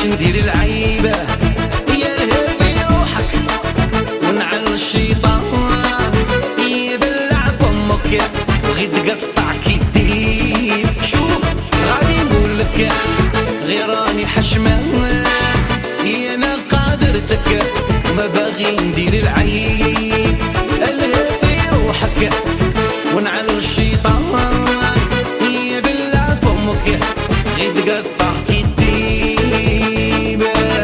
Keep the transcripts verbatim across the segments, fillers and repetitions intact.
ندير العيبة يا الهبي روحك ونعل الشيطان يبلع فمك غير تقطع كي الديب. شوف غادي نقولك غير راني حشمان يا انا قادرتك وما باغي ندير العيب. الهبي روحك ونعل الشيطان يبلع فمك غير تقطع كي الديب.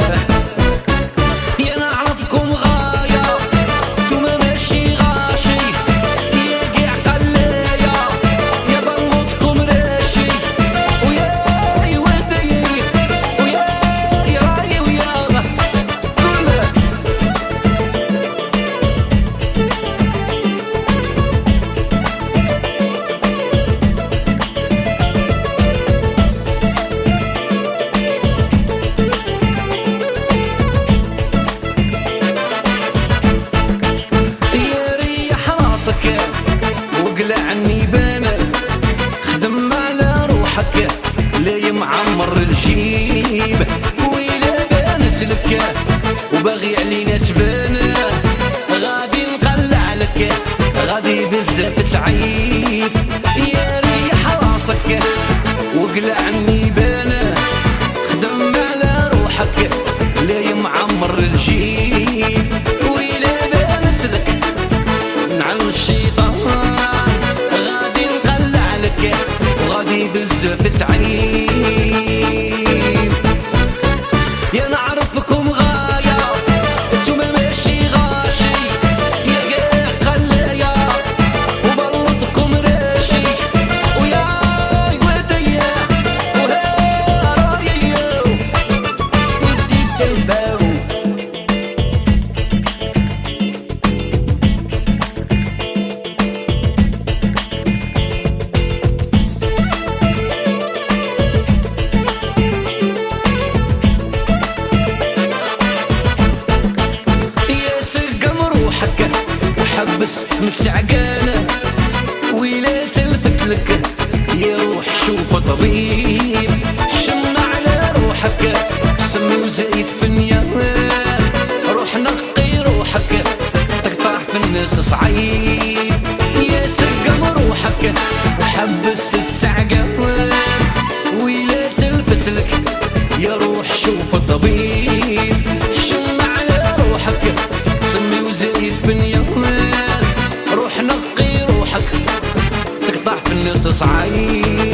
يا نعرفكم غاية نتوما ماشي غاشي يا قيع قلايا يا بنغوتكم راشي ويا يودي ويا يراي ويا كله. وقلع عني بانا خدم على روحك لا معمر الجيب ويلا بانت لك وباغي علينا تبان غادي نقلع لك غادي بزاف تعيب. يا ريح راسك وقلع عني بانا خدم على روحك لا معمر الجيب ويلا بانت لك نعل الشيطان غادي نقلع لك وغادي بزاف تعيب. يا نعرفكم غاية نتوما ماشي غاشي يا قاع قلايا وبلطكم راشي ويا يوديا وها رايا ودي تنباو. حبس متعقانة ويلا تلفت لك يا روح شوف طبيب حشم على روحك سمي وزيت في النيار روح نقي روحك تقطع في الناس صعيب. يا سقم روحك وحبس تعقان ويلا تلفت لك يا روح شوف طبيب حشم على روحك سمي وزيت في النيار روح نقي روحك تقطع في الناس صعيب.